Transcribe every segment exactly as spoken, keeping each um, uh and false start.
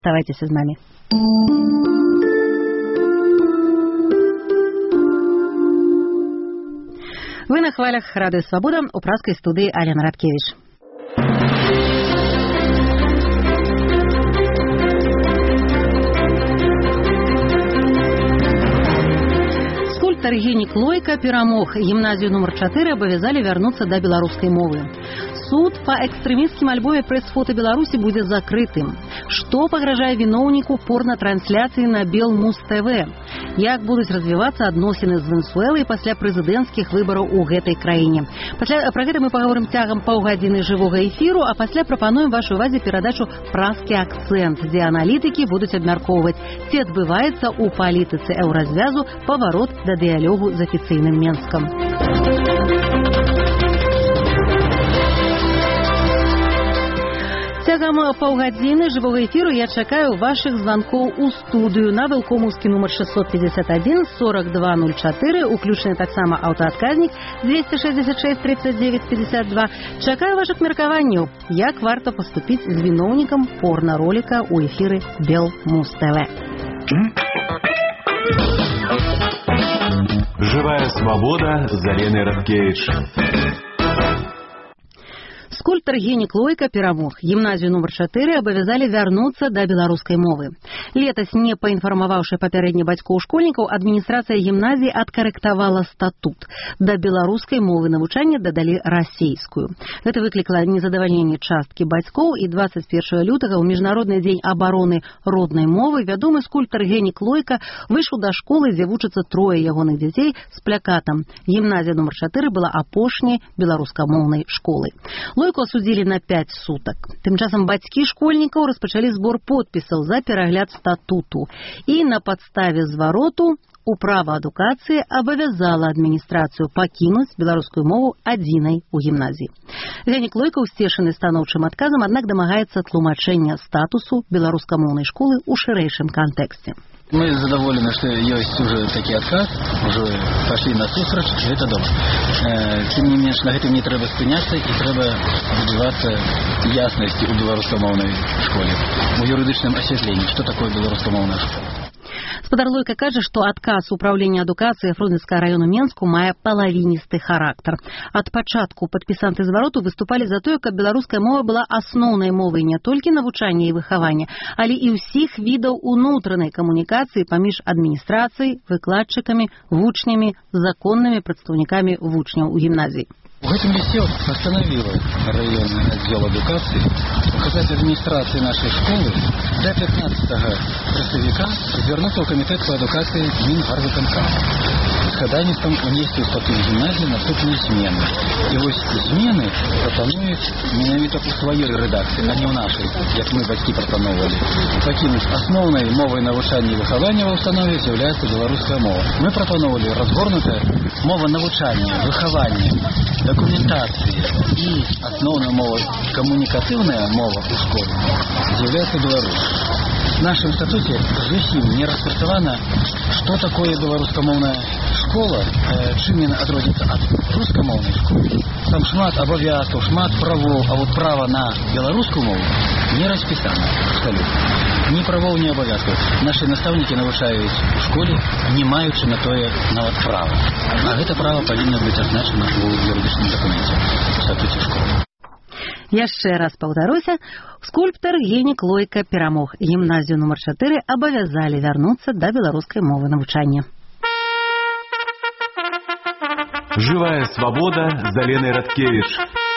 Оставайтесь с нами. Вы на хвалях Радио Свобода, у пражской студии Алена Радкевич. Скульптор Генік Лойка перамог. Гімназію нумар чатыры абавязалі вярнуцца да беларускай мовы. Суд па экстрэмісцкім альбоме прэс-фота Беларусі будзе закрытым. Што пагражае віноўніку порна-трансляцыі на Белмуз-ТВ? Як будуць развівацца адносіны з Венесуэлай пасля прэзідэнцкіх выбараў у гэтай краіне? Пасля, пра гэта мы паговорым цягам паўгадзіны жывога эфіру, а пасля прапануем вашай увазе перадачу «Пражскі акцэнт», дзе аналітыкі будуць абмяркоўваць, ці адбываецца ў палітыцы еўразвязу паварот да дыялогу з афіцыйным Менскам. Цягам паўгадзіны жывога эфіру я чакаю вашых званкоў у студыю на вэлкомаўскі нумар шестьсот пятьдесят один сорок два ноль четыре, уключаны таксама аўтаадказнік двести шестьдесят шесть тридцать девять пятьдесят два. Чакаю вашых меркаванняў, як варта паступіць з віноўнікам порна-роліка ў эфіры Белмуз-ТВ. Живая свобода з Аленай Радкевич. Скульптор Генік Лойка перамог. Гімназію нумар чатыры абавязалі вярнуцца да беларускай мовы. Летась, не паінфармаваўшы папярэдне бацькоў школьнікаў, адміністрацыя гімназіі адкарэктавала статут. Да беларускай мовы навучання дадалі расейскую. Гэта выклікала незадавальненне часткі бацькоў, і двадцать первого лютага ў міжнародны дзень абароны роднай мовы вядомы скульптар Генік Лойка выйшаў да школы, дзе вучацца трое ягоных дзяцей з плакатам. Гімназія нумар чатыры была апошняй беларускамоўнай школай. Лойку осудзілі на пять сутак. Тым часам бацькі школьнікаў распачалі збор подпісаў за перагляд статуту. І на падставе звароту управа адукацыі абавязала адміністрацыю пакінуць беларускую мову адзінай у гімназіі. Генік Лойка, усцешаны станоўчым адказам, аднак дамагаецца тлумачэння статусу беларускамоўнай школы ў шырэйшым кантэксце. Мы задоволены, что есть уже такой отказ, уже пошли на сустрач, и это добре. Э, тем не менее, на этом не треба спиняться, и треба добиваться ясности у белорусскомовной школе, у юридичном осветлении, что такое белорусскомовная школа. Спадар Лойка кажа, што адказ управлення адукацыі Фрунзенскага раёну Менску мае палавіністы характар. Ад пачатку падпісанты звароту выступалі за тое, каб беларуская мова была асноўнай мовай не толькі навучання і выхавання, але і ўсіх відаў унутранай камунікацыі паміж адміністрацыяй, выкладчыкамі, вучнямі, законнымі прадстаўнікамі вучняў у гімназіі. В этом листе постановила районный отдел адукации указать администрации нашей школы до пятнадцатого красавіка звернуться в комитет по адукации Минпарвыканкама с ходатайством внести в статут гимназии наступные смены. И вот смены пропонуют менавіта у своей редакции, а не у нашей, как мы батьки пропоновали. Покинуть основной мовой навучання и выхования в установе является белорусская мова. Мы пропоновали разгорнутая мова навучання, выхования, документации и основная мова, коммуникативная мова у школы является Беларусь. В нашем статуте зусім не распрацавана, что такое белорусскомовная школа, э, чым яна адрозніцца ад рускамоўнай школы. Там шмат абавязкаў, шмат правоў, а вот право на беларускую мову не распісана абсолютно. Ни правоў, ни абавязкаў. Наши наставники навучаюць у школе, не маючы на тое нават права. А гэта право павінна быць азначана ў юридычным документе у статуце школы. Яшчэ раз паўтаруся, скульптар Генік Лойка перамог. Гімназію нумар чатыры абавязалі вярнуцца да беларускай мовы навучання. Живая свобода з Аленай Радкевич.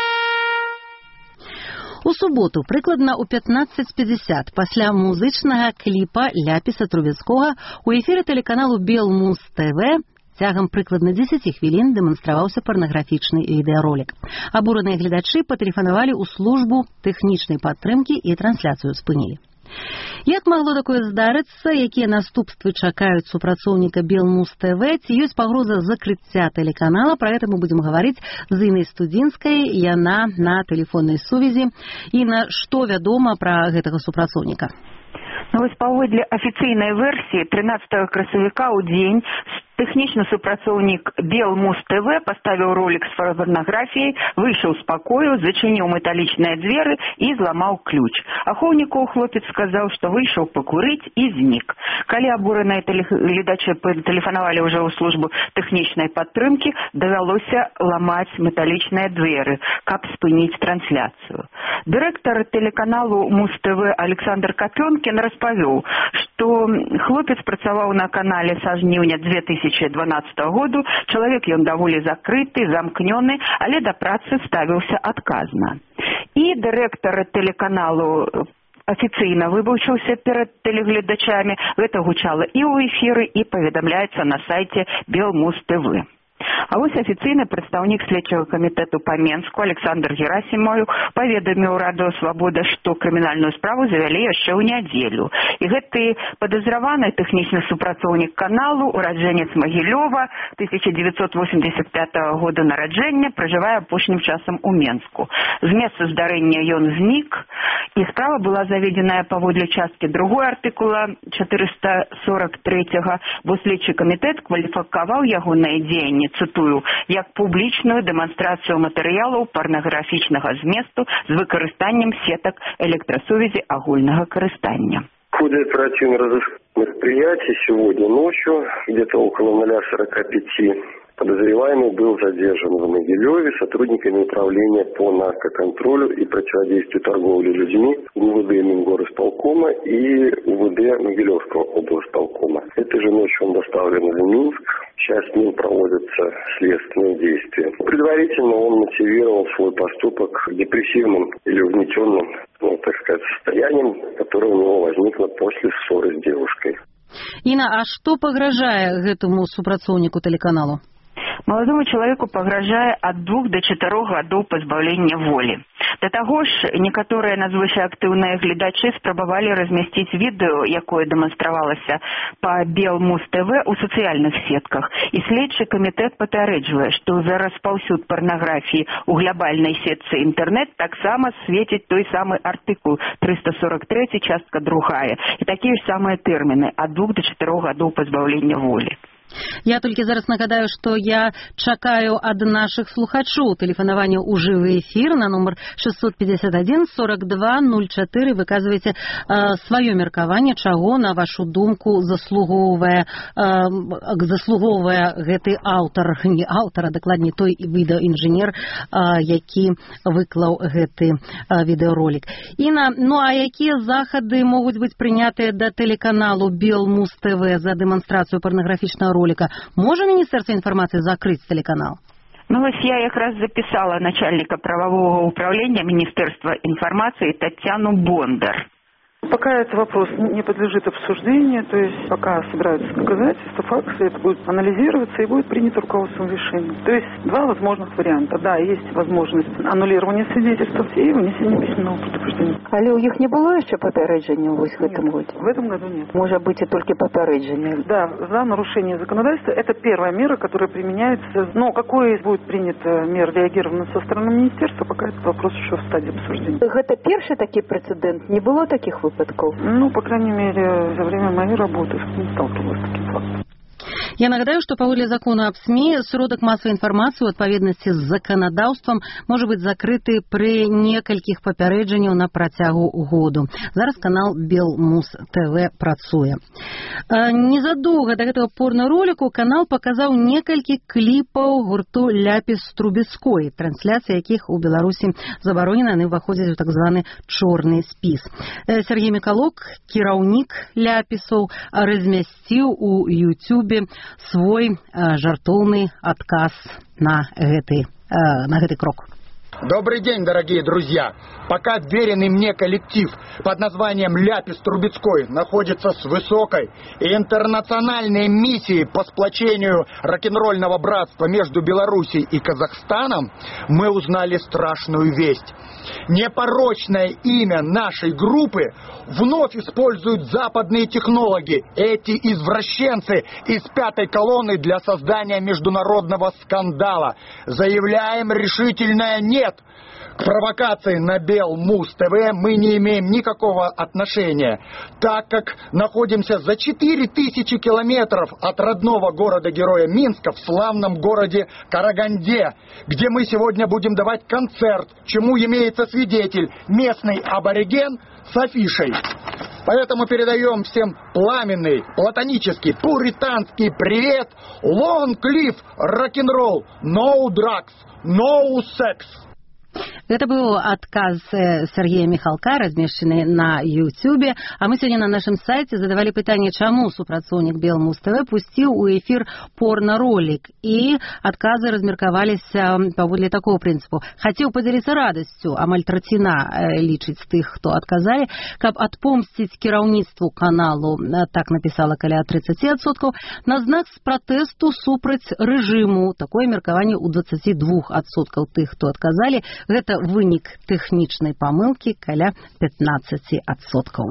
У суботу, прыкладна ў пятнадцать пятьдесят, пасля музычнага кліпа Ляпіса Трубецкога у эфіры тэлеканалу Белмуз-ТВ цягам прыкладна дзесяці хвілін дэманстраваўся парнаграфічны відэаролік. Абураныя гледачы патэлефанавалі ў службу тэхнічнай падтрымкі і трансляцыю спынілі. Як магло такое здарыцца, якія наступствы чакаюць супрацоўніка Белмуз-ТВ, ці ёсць пагроза закрыцця тэлеканала? Пра гэта мы будзем гаварыць з Інай Студзінскай, яна на тэлефоннай сувязі. Іна, што вядома пра гэтага супрацоўніка? Ну, вось паводле афіцыйнай версіі трынаццатага красавіка ў дзень Тэхнічны супрацоўнік Белмус ТВ паставіў ролик з фотаграфіяй, выйшаў з пакою, зачыніў металічныя дзверы і зламаў ключ. Ахоўнікоў хлопец сказаў, што выйшаў пакурыць і знік. Калі абураныя гледачы тэлефанавалі ўжо ў службу тэхнічнай падтрымкі, давялося ламаць металічныя дзверы, каб спыніць трансляцыю. Дырэктар тэлеканалу Муз ТВ Александр Капёнкін распавёў, што хлопец працаваў на канале са жніўня две тысячи дванаццатага году, чалавек ён даволі закрыты, замкнёны, але да працы ставіўся адказна. І дырэктар тэлеканалу афіцыйна выбачыўся перад тэлегледачамі. Гэта гучала і ў эфіры, і паведамляецца на сайце Белмус ТВ. А вось афіцыйны прадстаўнік следчага камітэту па Менску Александр Герасімов паведаміў Радыё Свабода, што крымінальную справу завялі яшчэ ў нядзелю. І гэты падазраваны тэхнічны супрацоўнік каналу, ураджэнец Магілёва, тысяча девятьсот восемьдесят пятого года нараджэння, пражывае апошнім часам у Менску. З месца здарэння ён знік, і справа была заведзеная паводле часткі другой артыкула четыреста сорок третьего, бо следчы камітэт кваліфікаваў ягонае дзеянне, цытую, як публічную дэманстрацыю матэрыялаў парнаграфічнага зместу з выкарыстаннем сетак электрасувязі агульнага карыстання. В ходе оперативно-розыскных мероприятий сегодня ночью, где-то около ноль сорок пять, подозреваемый был задержан в Могилеве сотрудниками управления по наркоконтролю и противодействию торговле людьми УВД Мингорисполкома и УВД Могилевского облсполкома. Этой же ночью он доставлен в Минск. Сейчас с ним проводятся следственные действия. Предварительно он мотивировал свой поступок депрессивным или угнетенным, ну, так сказать, состоянием, которое у него возникло после ссоры с девушкой. Інна, а што пагражае гэтаму супрацоўніку тэлеканалу? Маладому чалавеку пагражае ад двух да чатырох гадоў пазбаўлення волі. Да таго ж, некаторыя надзвычай актыўныя гледачы спрабавалі размясціць відэо, якое дэманстравалася па Белмус ТВ у сацыяльных сетках. І следчы камітэт папярэджвае, што за распаўсюд парнаграфіі ў глобальнай сетцы інтэрнэт таксама свеціць той самы артыкул триста сорок три, частка другая. І такія ж самыя тэрміны ад двух да чатырох гадоў пазбаўлення волі. Я толькі зараз нагадаю, што я чакаю ад нашых слухачоў тэлефанавання ў жывы эфір на нумар шестьсот пятьдесят один сорок два ноль четыре. Выказвайце э, сваё меркаванне, чаго, на вашу думку, заслугоўвае э, заслугоўвае гэты аўтар, не аўтар, а дакладней той відэаінжынер, э, які выклаў гэты э, відэаролік. Інна, ну а якія захады могуць быць прынятыя да тэлеканалу Белмус ТВ за дэманстрацыю парнаграфічнага ролика? Можа Министерство информации закрыть телеканал? Ну, вот я якраз записала начальника правового управления Министерства информации Татьяну Бондар. Пока этот вопрос не подлежит обсуждению, то есть пока собираются доказательства, факты, это будет анализироваться и будет принято руководством решения. То есть два возможных варианта. Да, есть возможность аннулирования свидетельств и внесения письменного предупреждения. Але у них не было еще попереджения в этом году? В этом году нет. Может быть, и только попереджение? Да, за нарушение законодательства. Это первая мера, которая применяется. Но какой будет принята мера реагирована со стороны министерства, пока этот вопрос еще в стадии обсуждения. Это первый такой прецедент? Не было таких выпадков? Ну, по крайней мере, за время моей работы не сталкивалась с таким фактом. Я нагадаю, што паводле закона аб СМІ сродак масавай інфармацыі ў адпаведнасці з заканадаўствам можа быць закрыты пры некалькіх папярэджанняў на працягу году. Зараз канал Белмус ТВ працуе. Незадоўга да гэтага порнороліку канал паказаў некалькі кліпаў гурту Ляпіс Трубецкой, трансляцыя якіх у Беларусі забаронена, яны ўваходзяць у так званы чорны спіс. Сергей Мікалок, кіраўнік Ляпісаў, размясціў у YouTube свой э, жартоўны адказ на гэты, э, на гэты крок. Добрый день, дорогие друзья! Пока веренный мне коллектив под названием «Ляпис Трубецкой» находится с высокой и интернациональной миссией по сплочению рок-н-ролльного братства между Белоруссией и Казахстаном, мы узнали страшную весть. Непорочное имя нашей группы вновь используют западные технологи, эти извращенцы из пятой колонны, для создания международного скандала. Заявляем решительное «нет» Нет, к провокации на Белмуз-ТВ мы не имеем никакого отношения, так как находимся за четыре тысячи километров от родного города-героя Минска в славном городе Караганде, где мы сегодня будем давать концерт, чему имеется свидетель, местный абориген с афишей. Поэтому передаем всем пламенный, платонический, пуританский привет. Long live рок-н-ролл, no drugs, no sex. Это был адказ Сергея Михалка, размешчаны на Ютубе. А мы сегодня на нашем сайте задавали пытанне, чаму супрацоўнік Белмуз-ТВ пусціў у эфир порно-ролик. И адказы размеркаваліся паводле такого прынцыпу. Хацеў падзяліцца радасцю, амаль траціна лічыць тых, хто адказалі, каб адпомсціць кіраўніцтву каналу, так напісала каля тридцать адсоткаў, на знак пратэсту супраць рэжыму. Такое меркаванне ў двадцать два адсоткаў тых, хто адказалі. Гэта вынік тэхнічнай памылкі каля пятнадцать адсоткаў.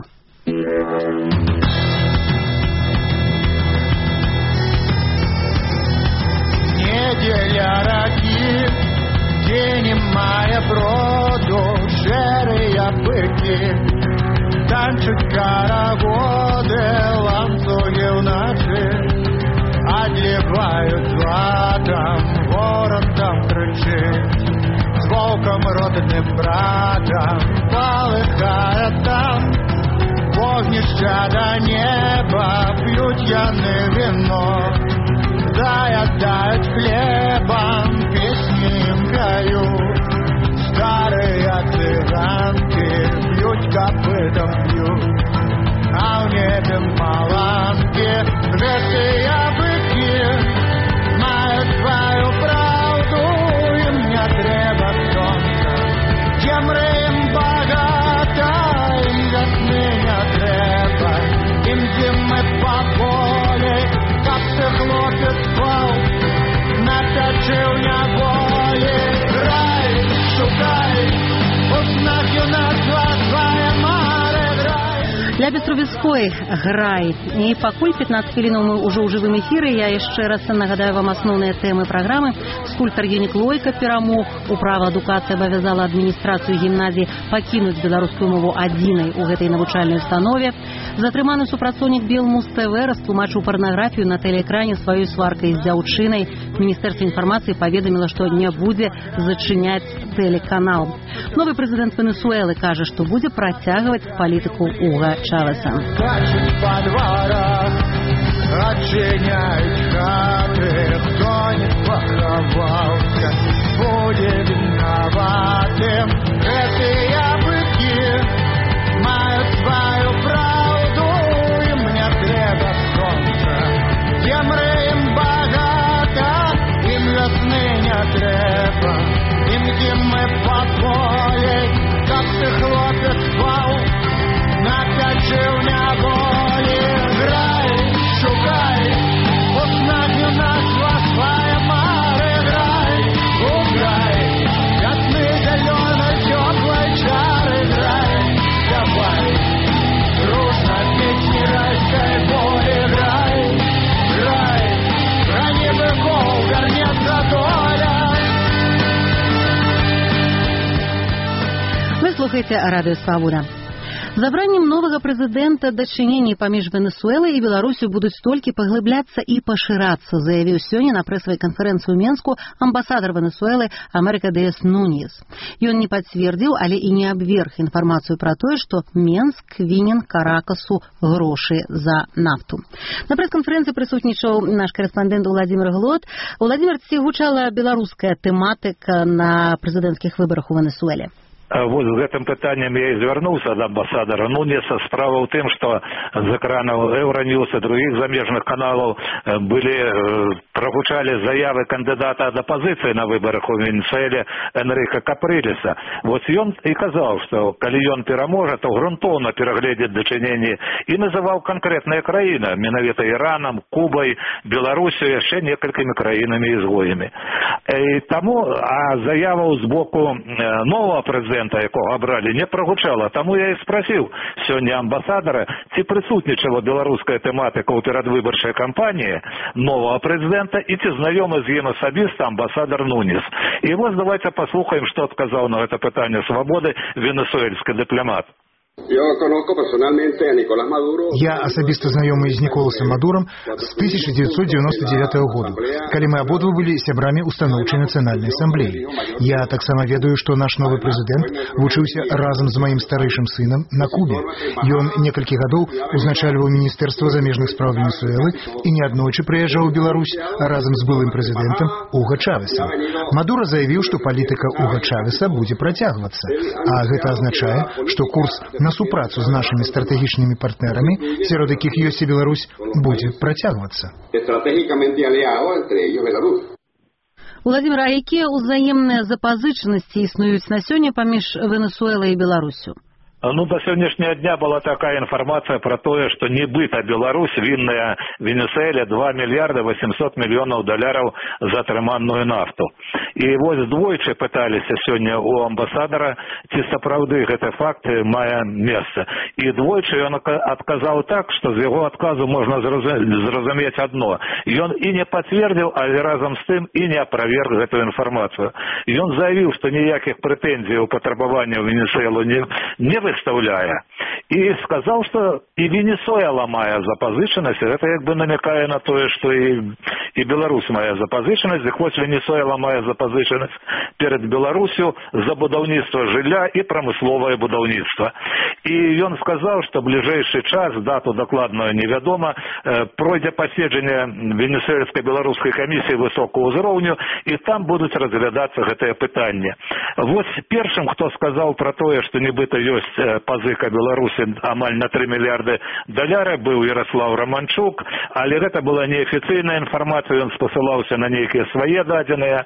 Неделя раки, день мая броду, шерые быки, танчат карагоды, ланцуги в ночи, одевают златом, ворон там кричит. С волком родным братом полыхает там вогнища до неба, пьют яны вино, заедают хлебом, песни им поют. Старые цыганки пьют копытом пьют, а в небе маланки веселые быки мают свою правду. Треба сонце, Ямрим багата, їм ясниня треба, їм зими по полі, как ти хлопець спав, наточив няволі. Грай, шукай, у снах юнацтва твоя маре, грай. Для Беструбецкой «Грай». И пакуль пятнадцать хвілінаў мы ўжо ў жывым эфіры, я яшчэ раз нагадаю вам асноўныя тэмы праграмы. Скульптар Евгений Лойка перамог. Управа адукацыі абавязала адміністрацыю гімназіі пакінуць беларускую мову адзінай у гэтай навучальнай установе. Затрыманы супрацоўнік Белмуз-ТВ растлумачыў парнаграфію на тэлеэкране сваёй сваркай з дзяўчынай. Міністэрства інфармацыі паведаміла, што не будзе зачыняць тэлеканал. Новы прэзідэнт Венесуэлы кажа, што будзе працягваць палітыку Уга Чавеса. Отчиняют хаты, кто не поховался, будет виноватым. Эти быки мают свою правду, им не треба солнца. Земля им богата, им весны не треба, им зимы покоя, как ты хлопец спал, наточил неволи. Грай, шукай, узнать юнацтва своя маре, грай, уграй, ясны зеленой теплой чары, грай, давай, дружно песни райской боли, грай, грай, храни быков, вернется доля. Вы слухаете радио «Свобода». Забраннем новага прэзідэнта дачыненні паміж Венесуэлай і Беларусю будуць толькі паглыбляцца і пашырацца, заявіў сёння на прэсавай канферэнцыі ў Менску амбасадар Венесуэлы Америка Диас Нуньес. Ён не пацвердзіў, але і не абверг інфармацыю пра тое, што Менск вінен Каракасу грошы за нафту. На прэс-канферэнцыі прысутнічаў наш корэспандэнт Владимир Глот. Владимир, ці гучала беларуская тэматыка на прэзідэнцкіх выбарах у Венесуэле? Вот з гэтым пытаннем я і звярнуўся да амбасадара Нуньеса. Справа ў тым, што з экранаў Еўраньюс і другіх замежных каналаў былі прагучалі заявы кандыдата ад апазіцыі на выбарах у Венесуэле Энрика Капрылеса. Вот ён і казаў, што калі ён пераможа, то грунтоўна перагледзець дачыненні і называў канкрэтныя краіны, менавіта Іранам, Кубай, Беларусю, яшчэ некалькімі краінамі-ізгоямі. І таму а заяваў з боку нового прэзідэнта, якого абралі, не прагучала. Таму я і спрасіў сёння амбасадара, ці прысутнічала беларуская тэматыка ў перадвыбарчай кампаніі нового прэзідэнта прэзідэнта і ці знаёмы з ім асабіста амбасадар Нунес. І вось давайте паслухаем, што адказаў на гэта пытанне свабоды венесуэльскі дыпламат. Я асабіста знаёмы з Николасом Мадуром з тысяча девятьсот девяносто девятого года, калі мы абодва былі сябрамі устаноўчай нацыянальнай асамблеі. Я таксама ведаю, што наш новы прэзідэнт вучыўся разам з маім старэйшым сынам на Кубе. Ён некалькі гадоў узначальваў Міністэрства замежных спраў Венесуэлы і неаднойчы прыязджаў у Беларусь разам з былым прэзідэнтам Уго Чавесам. Мадура заявіў, што палітыка Уго Чавеса будзе працягвацца, а гэта азначае, што курс на супрацу з нашымі стратэгічнымі партнерамі, сярод якіх ёсць і Беларусь, будзе працягвацца. Владимир, а якія ўзаемныя запазычанасці існуюць на сёння паміж Венесуэлай і Беларусю? Ну, до сегодняшнего дня была такая информация про то, что нібыта Беларусь винная Венесуэле два миллиарда восемьсот миллионов долларов за атрыманную нафту. И вот двойчы пытались сегодня у амбассадора, ці сапраўды гэты факт мае месца. И двойчы он отказал так, что з его отказу можно зразумець одно. И он и не подтвердил, а разом с тем и не опроверг эту информацию. И он заявил, что никаких претензий у патрабавання в Венесуэлу не, не выставляя. И сказал, что и Венесуэла мае запазычанасць, это как бы намекая на то, что и, и Беларусь мае запазычанасць, хоть Венесуэла мае запазычанасць перед Беларусью за будаўніцтва жылля и промысловое будаўніцтва. И он сказал, что в ближайший час, дату докладную невядома, пройдзе паседжанне Венесуэльска-беларускай камісіі высокого ўзроўню, и там будут разглядацца гэтыя пытанні. Вот першым, кто сказал про то, что нібыта ёсць пазыка Беларусі амаль на три миллиарда долларов, был Ярослав Романчук, але гэта была неофициальная информация, он спасылаўся на нейкія свае дадзеныя,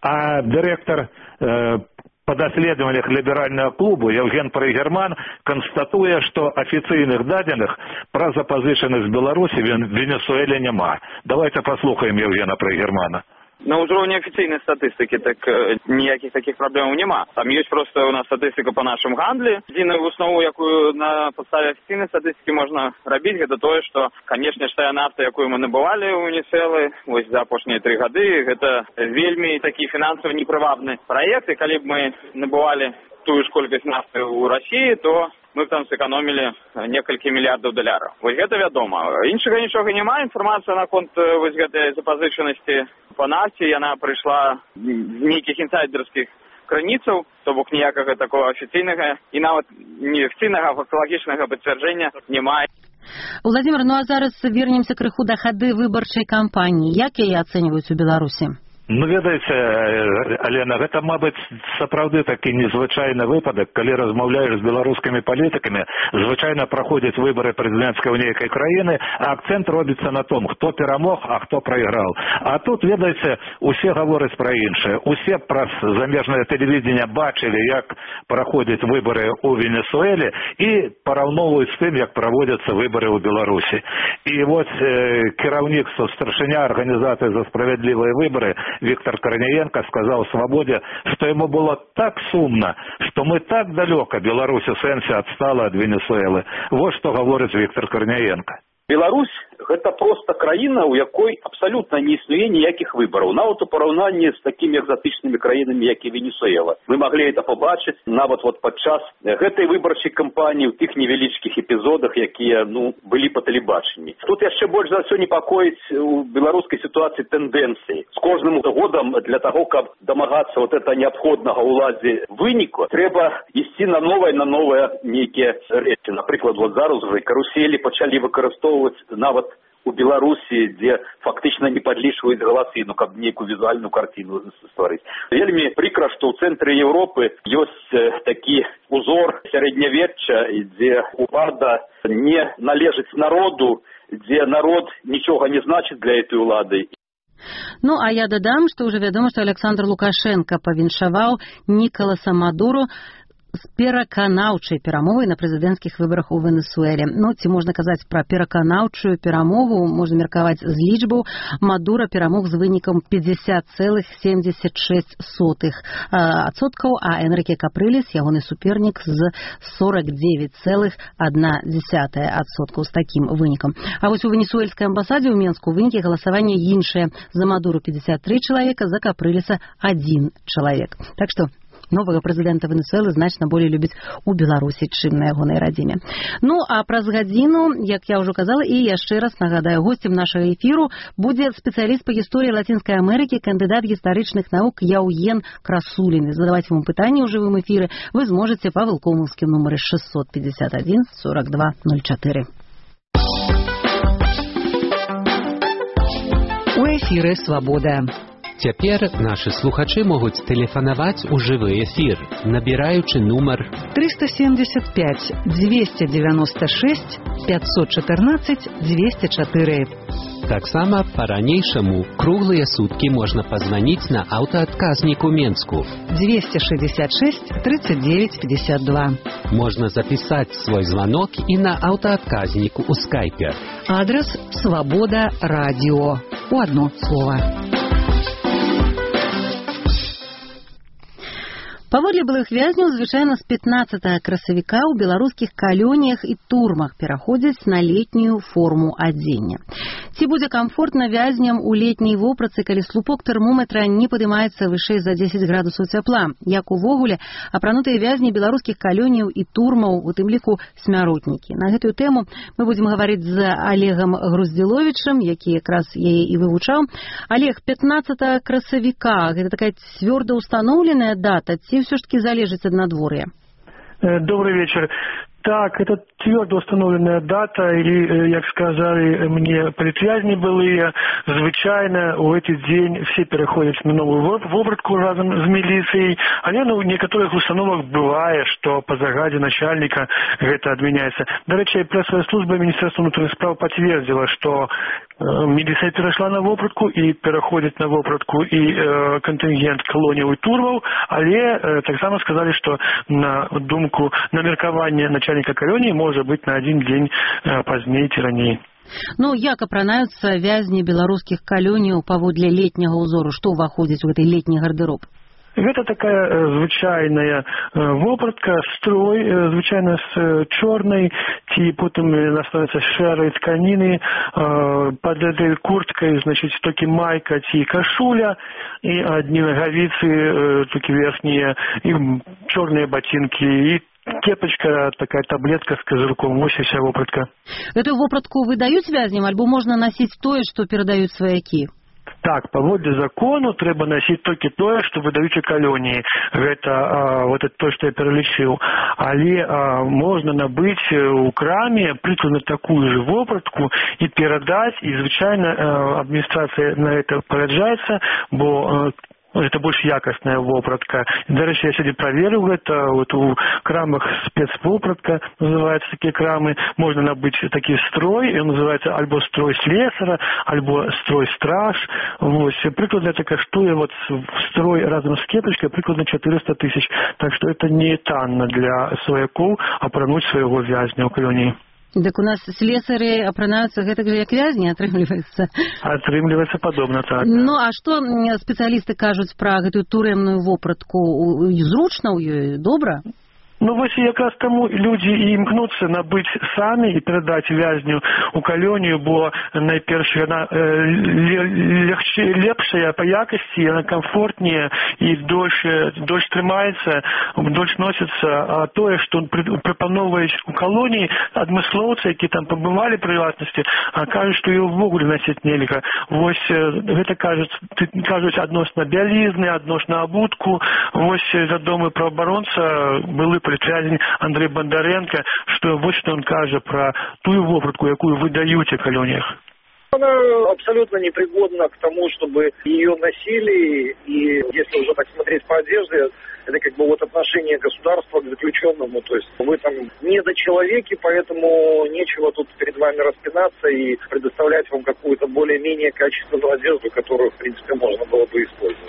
а директор э, по даследованиях либерального клуба Евген Прайгерман констатуе, что официальных дадзеных про запазычанасць Беларусі в Венесуэле няма. Давайте послухаем Евгена Прайгермана. На уровне официальной статистики так ніяких таких проблем нема. Там есть просто у нас статистика по нашим гандлі. Єдиною основу, яку на підставі офіційної статистики можна робити, це те, що, звісно, тая нафта, яку ми набували у Венесуэлы, ось за останні три роки, це вельми такі фінансово непривабні проекти. Коли б ми набували ту ж кількість нафти у Росії, то мы там сэкономили некалькі мільярдаў долараў. Вось гэта вядома. Іншага нічога няма. Інфармацыя наконт вось гэтай запазычанасці па нафце, яна прыйшла з нейкіх інсайдерскіх крыніцаў, то бок ніякага такого афіцыйнага і нават неафіцыйнага факталагічнага пацвярджэння няма. Владимир, ну а зараз вернемся крыху да хады выбарчай кампаніі. Як яе ацэньваюць у Беларусі? Ну, ведаеце, Алена, гэта, мабыць, сапраўды такі незвычайны выпадак, калі размаўляеш з беларускімі палітыкамі, звычайна праходзяць выбары прэзідэнцкай у нейкай краіны, а акцэнт робіцца на том, хто перамог, а хто прайграў. А тут, ведаеце, усе гавораць пра іншае. Усе праз замежнае тэлевідзенне бачылі, як праходзяць выбары ў Венесуэле і параўноўваюць з тым, як праводзяцца выбары ў Беларусі. І вось э, кіраўнік старшыня арганізацыі за справядлівыя выбары Виктор Корниенко сказал «Свободе», что ему было так сумно, что мы так далеко, Беларусь в сенсе отстала от Венесуэлы. Вот что говорит Виктор Корниенко. Беларусь – гэта проста краіна, у якой абсалютна не існуе ніякіх выбараў. Нават у параўнанні з такімі экзатычнымі краінамі, як і Венесуэла. Мы маглі гэта побачыць нават вот падчас гэтай выбарчай кампаніі, у тых невялічкіх эпізодах, якія ну, былі па тэлебачанні. Тут яшчэ больш за ўсё непакоіць у беларускай сітуацыі тэндэнцыі. З кожным годам для таго, каб дамагацца вот это неабходнага ўладзе выніку, трэба ісці на новае, на новыя нейкія рэчы. Напрыклад, вот зараз уже каруселі пачалі выкарыстоўваць нават у Беларусі, дзе фактычна не падлічваюць галасы, ну, каб нейкую візуальную картину стварыць. Вельмі прыкра, што ў цэнтры Еўропы ёсць такі узор сярэднявечча, дзе улада не належыць народу, дзе народ нічога не значыць для этой улады. Ну, а я дадам, што ўжо вядома, што Александр Лукашенко павіншаваў Николаса Мадуру з пераканаўчай перамогай на прэзідэнцкіх выбарах у Венесуэле. Ну, ці можна казаць пра пераканаўчую перамогу, можна меркаваць з лічбаў. Мадура перамог з вынікам пятьдесят целых семьдесят шесть сотых адсоткаў, а Энрике Капрылес, ягоны супернік, з сорок девять целых одна десятая адсоткаў з такім вынікам. А вось у венесуэльскай амбасадзе ў Менску вынікі галасавання іншыя. За Мадуру пятьдесят три чалавека, за Капрылеса один чалавек. Так што новага прэзідэнта Венесуэлы значна болей любяць у Беларусі, чым на ягонай радзіме. Ну, а праз гадзіну, як я ўжо казала, і яшчэ раз нагадаю, госцем нашага эфіру будзе спецыяліст па гісторыі Лацінскай Амерыкі, кандыдат гістарычных навук Яўген Красулін. Задаваць ему пытанні ў жывым эфіры вы зможаце па вылкомаўскім нумары шестьсот пятьдесят один сорок два ноль четыре. У эфіры «Свабода». Цяпер нашы слухачы могуць тэлефанаваць у жывы эфір, набіраючы нумар триста семьдесят пять двести девяносто шесть пятьсот четырнадцать двести четыре. Таксама па-ранейшаму круглыя суткі можна пазваніць на аўтаадказнік у Менску двести шестьдесят шесть тридцать девять пятьдесят два. Можна запісаць свой званок і на аўтаадказнік у скайпе. Адрес «Свобода радио». У одно слово. Паводле былых вязняў, звычайна з пятнаццатага красавіка ў беларускіх калоніях і турмах пераходзяць на летнюю форму адзення. Ці будзе камфортна вязням у летняй вопратцы, калі слупок тэрмометра не падымаецца вышэй за дзесяць градусаў цяпла? Як увогуле апранутыя вязні беларускіх калоніяў і турмаў, у тым ліку смяротнікі? На гэтую тэму мы будзем гаварыць з Олегам Груздзіловічам, які якраз яе і вывучаў. Олег, пятнаццатага красавіка, гэта такая цвёрда ўстаноўленая дата, ці все ж таки залежит от надворья? Добрый вечер. Так, это твердо установленная дата, или, як сказали мне політвязні былые, звычайно в этот день все переходят на новую вопратку разом с милицией, але ну, в некоторых установах бывает, что по загаде начальника это отменяется. До речи, прессовая служба Министерства внутренних справ подтвердила, что милиция перешла на вопратку и переходит на вопратку и э, контингент колоніяў и турмаў, але э, так само сказали, что на думку на меркаванне начальника колонии может быть на один день э, позднее ці раней. Ну, як апранаюцца вязні беларускіх калоніяў паводле летняга ўзору? Што ўваходзіць у гэты летні гардэроб? Гэта такая э, звычайная э, вопратка, строй, э, звычайна з э, чорнай, ці потым она становится шэрай тканіны, э, под этой курткой, значит, токі майка ці кашуля, і адні нагавіцы, э, токі верхнія, і чорныя ботинки, і кепочка, такая таблетка с козырьком, вось і вся вопратка. Эту вопратку выдаюць вязням, альбо можна насіць тое, што перадаюць сваякі? Так, паводле закону трэба насіць толькі тое, што выдаюць у калоніі. Гэта а, вот это то, што я пералічыў. Але а, можна набыць у краме прыкладна такую же вопратку і перадаць, і звычайна а, адміністрацыя на это параджаецца, бо а, это больш якасная вопратка. До речі, я сьогодні проверил это. Вот у крамах спецвопратка, называются такие крамы. Можно набыть такой строй, он называется альбо строй слесара, альбо строй страж. Вот. Прикладно это коштует вот строй разом с кепочкой прикладно четыреста тысяч. Так что это не танно для свояков апрануть своего вязня у колонии. Так у нас слесары апранаюцца гэтак же, як вязні, атрымліваецца. Атрымліваецца падобна, так. Ну, а што спецыялісты кажуць пра гэтую турэмную вопратку? Зручна ў ёй, добра? Ну, вось якраз таму людзі і імкнуцца набыць самі і перадаць вязню у калонію, бо найперш яна э, лепшая па якасці, яна камфортнее і дольш, дольш трымаецца, дольш носіцца, а тое, што прапановваюць у калоніі адмыслоўцы, які там пабывалі прыватнасці, кажуць, што ёй увогуле насіць нельга. Вось гэта кажуць, кажуць адносна бялізны, адносна абутку. Вось вядомы праабаронца, былы політвязень Андрей Бондаренко, что вот что он кажет про ту вопратку, якую вы даете в колониях. Она абсолютно непригодна к тому, чтобы ее носили, и если уже так смотреть по одежде, это как бы вот отношение государства к заключенному, то есть вы там недочеловеки, поэтому нечего тут перед вами распинаться и предоставлять вам какую-то более-менее качественную одежду, которую, в принципе, можно было бы использовать.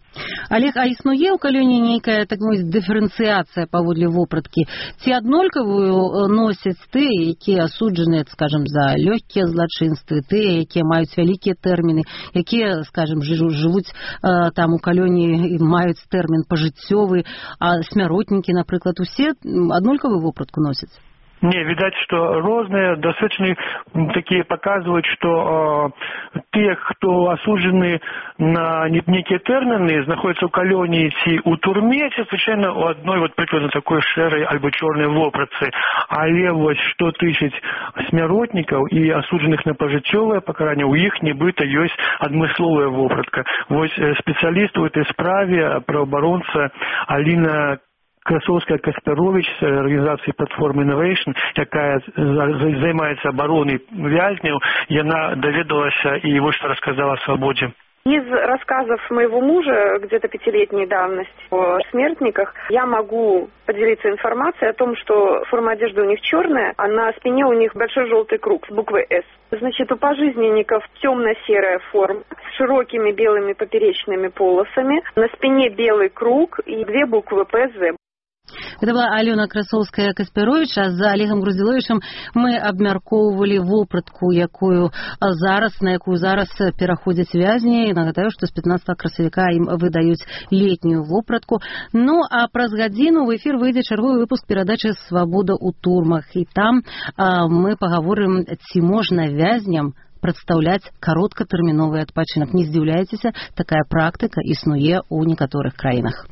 Олег, а існуе ў калёне нейкая, так мовіць, дыферэнцыяцыя паводле вопраткі? Ці аднолькавую носяць тыя, якія асуджаныя, скажем, за лёгкія злачынствы, тыя, якія маюць вялікія тэрміны, якія, скажем, жывуць э, там у калёне і маюць тэрмін пажыццёвы, а смяротнікі, напрыклад, усе аднолькавую вопратку носяць? Не, видать, что розные достаточно такие показывают, что э, те, кто осуждены на некие термины, находятся у калёні ці у турме, ці, звычайно, у одной вот прикладно такой шэрай альбо чорнай вопратцы. Але вот что тысяч смяротников и осужденных на пожыццёвае пакаранне, у іх нібыта ёсць адмысловая вопратка. Вот специалист в этой справе, правоабаронца Алина Красовская-Каспярович з организации Platform Innovation, якая займаецца обороной вязняў, яна даведалася и вот что рассказала о свободе. Из рассказов моего мужа, где-то пятилетней давности, о смертниках, я могу поделиться информацией о том, что форма одежды у них черная, а на спине у них большой желтый круг с буквой «С». Значит, у пожизненников темно-серая форма с широкими белыми поперечными полосами, на спине белый круг и две буквы «П З». Это была Алена Красовская-Каспярович, а за Олегом Груздзіловічам мы абмяркоўвалі вопратку, якую зараз, на якую зараз пераходзяць вязні. Нагадаю, што з пятнадцатага красавіка ім выдаюць летнюю вопратку. Ну, а праз гадзіну в эфір выйдзе чарговы выпуск перадачы «Свабода ў турмах». І там а, мы пагаворым, ці можна вязням прадстаўляць кароткатэрміновы адпачынак. Не здзіўляйцеся, такая практыка існуе ў некаторых краінах.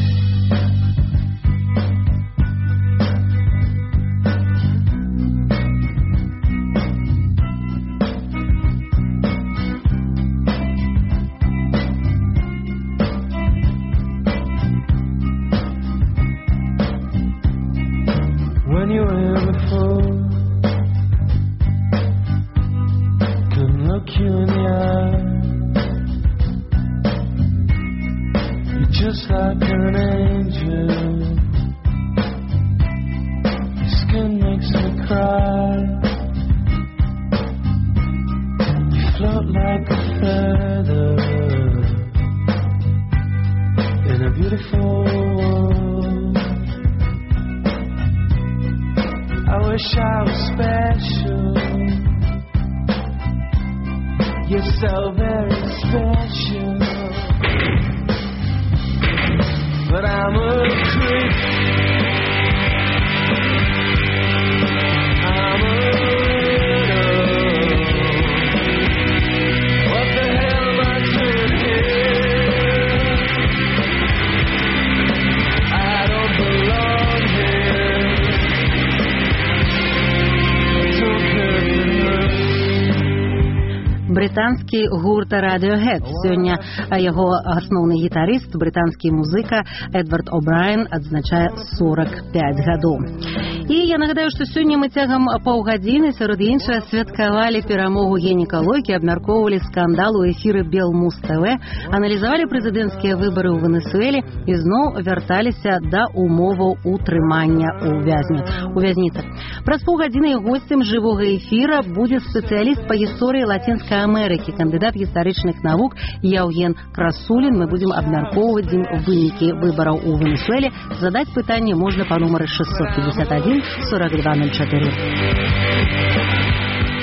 When you were before, couldn't look you in the eye. You're just like an angel. Your skin makes me cry. You float like a feather in a beautiful world. I wish I was special. You're so very special. But I'm a creep. I'm a widow. What the hell am I doing here? I don't belong here. Брытанскі гурт Radiohead. Сёння яго асноўны гітарыст, брытанскі музыка Эдвард О'Брайен адзначае сорок пять гадоў. І я нагадаю, што сёння мы цягам паўгадзіны сярод іншага святкавалі перамогу Геніка Лойкі, абмяркоўвалі скандал у эфіры Белмус ТВ, аналізавалі прэзідэнцкія выбары ў Венесуэле і зноў вярталіся да умоваў утрымання ў вязні у вязніцах. Праз паўгадзіны госцем жывога эфіра будзе спецыяліст па гісторыі Лацінскай Амерыкі, кандыдат гістарычных навук Яўген Красулін. Мы будзем абмяркоўваць вынікі выбараў у Венесуэле. Задаць пытанне можна па нумары шестьсот пятьдесят один сорок два ноль четыре.